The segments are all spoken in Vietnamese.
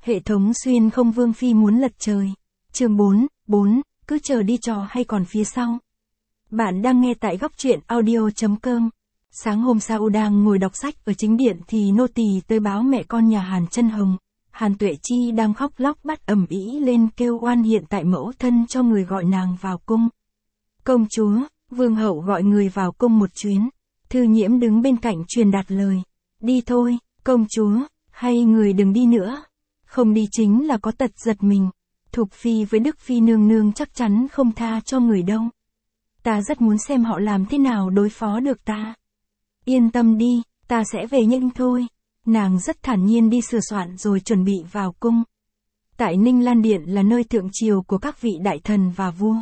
Hệ thống xuyên không vương phi muốn lật trời. Chương 4, cứ chờ đi trò hay còn phía sau. Bạn đang nghe tại góc truyện audio.com. Sáng hôm sau đang ngồi đọc sách ở chính điện thì nô tỳ tới báo mẹ con nhà Hàn Chân Hồng. Hàn Tuệ Chi đang khóc lóc bắt ầm ĩ lên kêu oan hiện tại mẫu thân cho người gọi nàng vào cung. Công chúa, vương hậu gọi người vào cung một chuyến. Thư Nhiễm đứng bên cạnh truyền đạt lời. Đi thôi, công chúa, hay người đừng đi nữa. Không đi chính là có tật giật mình. Thục phi với Đức phi nương nương chắc chắn không tha cho người đâu. Ta rất muốn xem họ làm thế nào đối phó được ta. Yên tâm đi, ta sẽ về nhanh thôi. Nàng rất thản nhiên đi sửa soạn rồi chuẩn bị vào cung. Tại Ninh Lan Điện là nơi thượng triều của các vị đại thần và vua.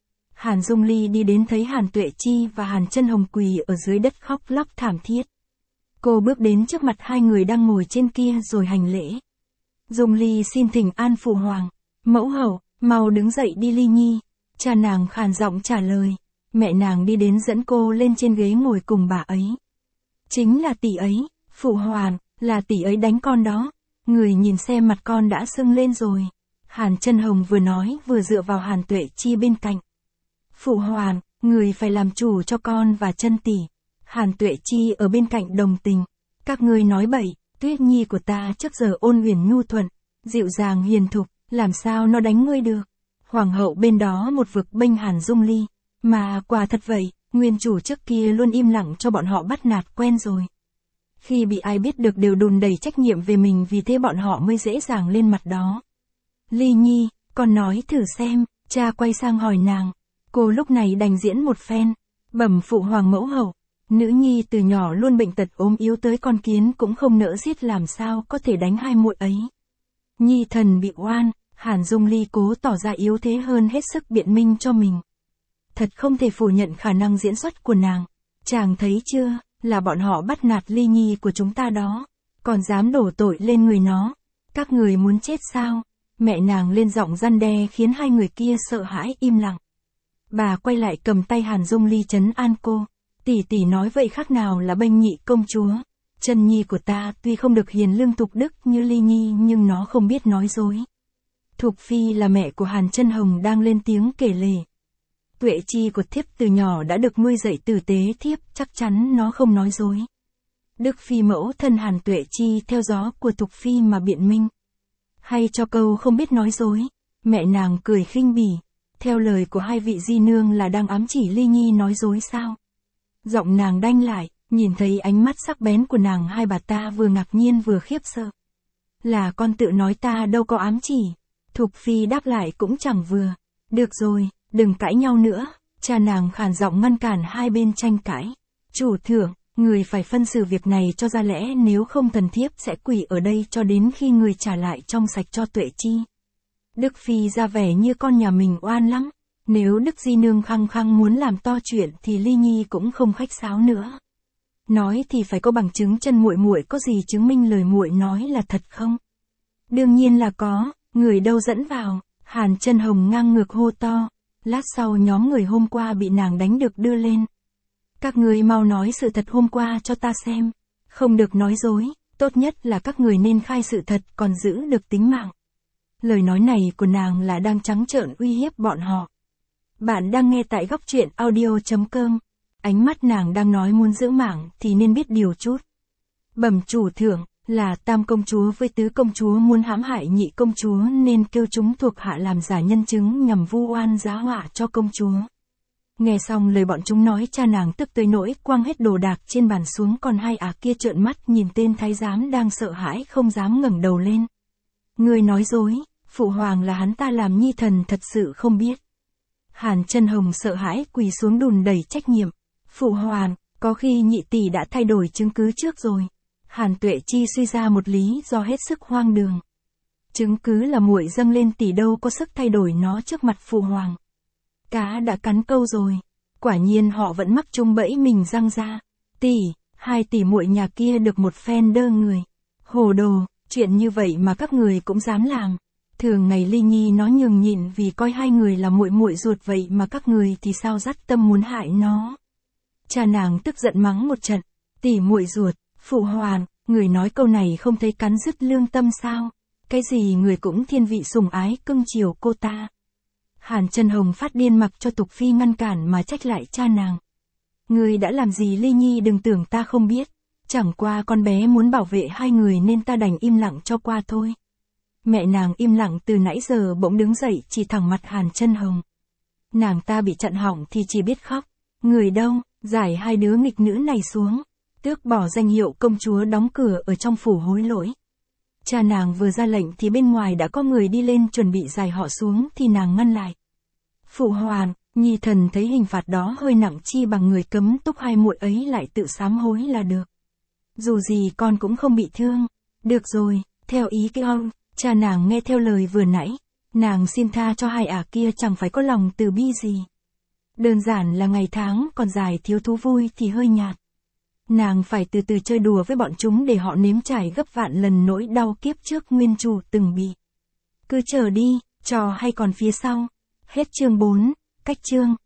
Hàn Dung Ly đi đến thấy Hàn Tuệ Chi và Hàn Chân Hồng quỳ ở dưới đất khóc lóc thảm thiết. Cô bước đến trước mặt hai người đang ngồi trên kia rồi hành lễ. Dung Ly xin thỉnh an phụ hoàng. Mẫu hậu, mau đứng dậy đi Ly Nhi. Cha nàng khàn giọng trả lời. Mẹ nàng đi đến dẫn cô lên trên ghế ngồi cùng bà ấy. Chính là tỷ ấy, phụ hoàng, là tỷ ấy đánh con đó. Người nhìn xem mặt con đã sưng lên rồi. Hàn Chân Hồng vừa nói vừa dựa vào Hàn Tuệ Chi bên cạnh. Phụ hoàng, người phải làm chủ cho con và Chân tỷ. Hàn Tuệ Chi ở bên cạnh đồng tình. Các ngươi nói bậy, Tuyết Nhi của ta trước giờ ôn huyền nhu thuận, dịu dàng hiền thục, làm sao nó đánh ngươi được. Hoàng hậu bên đó một vực bênh Hàn Dung Ly. Mà quả thật vậy, nguyên chủ trước kia luôn im lặng cho bọn họ bắt nạt quen rồi. Khi bị ai biết được đều đùn đẩy trách nhiệm về mình, vì thế bọn họ mới dễ dàng lên mặt đó. Ly Nhi, con nói thử xem. Cha quay sang hỏi nàng. Cô lúc này đành diễn một phen. Bẩm phụ hoàng mẫu hậu. Nữ nhi từ nhỏ luôn bệnh tật ốm yếu tới con kiến cũng không nỡ giết, làm sao có thể đánh hai muội ấy. Nhi thần bị oan. Hàn Dung Ly cố tỏ ra yếu thế hơn hết sức biện minh cho mình. Thật không thể phủ nhận khả năng diễn xuất của nàng. Chàng thấy chưa, là bọn họ bắt nạt Ly Nhi của chúng ta đó. Còn dám đổ tội lên người nó. Các người muốn chết sao? Mẹ nàng lên giọng răn đe khiến hai người kia sợ hãi im lặng. Bà quay lại cầm tay Hàn Dung Ly trấn an cô. Tỷ tỷ nói vậy khác nào là bênh nhị công chúa. Chân nhi của ta tuy không được hiền lương thục đức như Ly Nhi nhưng nó không biết nói dối. Thục phi là mẹ của Hàn Chân Hồng đang lên tiếng kể lể. Tuệ Chi của thiếp từ nhỏ đã được nuôi dạy tử tế, thiếp chắc chắn nó không nói dối. Đức phi mẫu thân Hàn Tuệ Chi theo gió của Thục phi mà biện minh. Hay cho câu không biết nói dối. Mẹ nàng cười khinh bỉ. Theo lời của hai vị di nương là đang ám chỉ Ly Nhi nói dối sao? Giọng nàng đanh lại, nhìn thấy ánh mắt sắc bén của nàng, hai bà ta vừa ngạc nhiên vừa khiếp sợ. Là con tự nói, ta đâu có ám chỉ. Thục phi đáp lại cũng chẳng vừa. Được rồi, đừng cãi nhau nữa. Cha nàng khàn giọng ngăn cản hai bên tranh cãi. Chủ thượng, người phải phân xử việc này cho ra lẽ, nếu không thần thiếp sẽ quỳ ở đây cho đến khi người trả lại trong sạch cho Tuệ Chi. Đức phi ra vẻ như con nhà mình oan lắm. Nếu Đức di nương khăng khăng muốn làm to chuyện thì Ly Nhi cũng không khách sáo nữa. Nói thì phải có bằng chứng. Chân muội muội có gì chứng minh lời muội nói là thật không? Đương nhiên là có, người đâu dẫn vào. Hàn Chân Hồng ngang ngược hô to. Lát sau nhóm người hôm qua bị nàng đánh được đưa lên. Các người mau nói sự thật hôm qua cho ta xem. Không được nói dối, tốt nhất là các người nên khai sự thật còn giữ được tính mạng. Lời nói này của nàng là đang trắng trợn uy hiếp bọn họ. Bạn đang nghe tại góc truyện audio.com. Ánh mắt nàng đang nói muốn giữ mạng thì nên biết điều chút. Bẩm chủ thượng, là tam công chúa với tứ công chúa muốn hãm hại nhị công chúa nên kêu chúng thuộc hạ làm giả nhân chứng nhằm vu oan giá họa cho công chúa. Nghe xong lời bọn chúng nói, cha nàng tức tới nỗi quăng hết đồ đạc trên bàn xuống, còn hai ả kia trợn mắt nhìn tên thái giám đang sợ hãi không dám ngẩng đầu lên. Người nói dối, phụ hoàng là hắn ta làm, nhi thần thật sự không biết. Hàn Chân Hồng sợ hãi quỳ xuống đùn đẩy trách nhiệm. Phụ hoàng, có khi nhị tỷ đã thay đổi chứng cứ trước rồi. Hàn Tuệ Chi suy ra một lý do hết sức hoang đường. Chứng cứ là muội dâng lên, tỷ đâu có sức thay đổi nó trước mặt phụ hoàng. Cá đã cắn câu rồi. Quả nhiên họ vẫn mắc chung bẫy mình răng ra. Tỷ, hai tỷ muội nhà kia được một phen đơ người. Hồ đồ, chuyện như vậy mà các người cũng dám làm. Thường ngày Ly Nhi nó nhường nhịn vì coi hai người là muội muội ruột, vậy mà các người thì sao dắt tâm muốn hại nó. Cha nàng tức giận mắng một trận. Tỷ muội ruột, phụ hoàng, người nói câu này không thấy cắn rứt lương tâm sao? Cái gì người cũng thiên vị sủng ái cưng chiều cô ta. Hàn Chân Hồng phát điên mặc cho Tục Phi ngăn cản mà trách lại cha nàng. Người đã làm gì Ly Nhi đừng tưởng ta không biết. Chẳng qua con bé muốn bảo vệ hai người nên ta đành im lặng cho qua thôi. Mẹ nàng im lặng từ nãy giờ bỗng đứng dậy chỉ thẳng mặt Hàn Chân Hồng. Nàng ta bị chặn họng thì chỉ biết khóc. Người đâu, giải hai đứa nghịch nữ này xuống. Tước bỏ danh hiệu công chúa đóng cửa ở trong phủ hối lỗi. Cha nàng vừa ra lệnh thì bên ngoài đã có người đi lên chuẩn bị giải họ xuống thì nàng ngăn lại. Phụ hoàng, Nhi thần thấy hình phạt đó hơi nặng chi bằng người cấm túc hai muội ấy lại tự sám hối là được. Dù gì con cũng không bị thương. Được rồi, theo ý cái ông, cha nàng nghe theo lời vừa nãy. Nàng xin tha cho hai ả kia chẳng phải có lòng từ bi gì. Đơn giản là ngày tháng còn dài thiếu thú vui thì hơi nhạt. Nàng phải từ từ chơi đùa với bọn chúng để họ nếm trải gấp vạn lần nỗi đau kiếp trước nguyên chủ từng bị. Cứ chờ đi, trò hay còn phía sau. Hết chương 4, cách chương.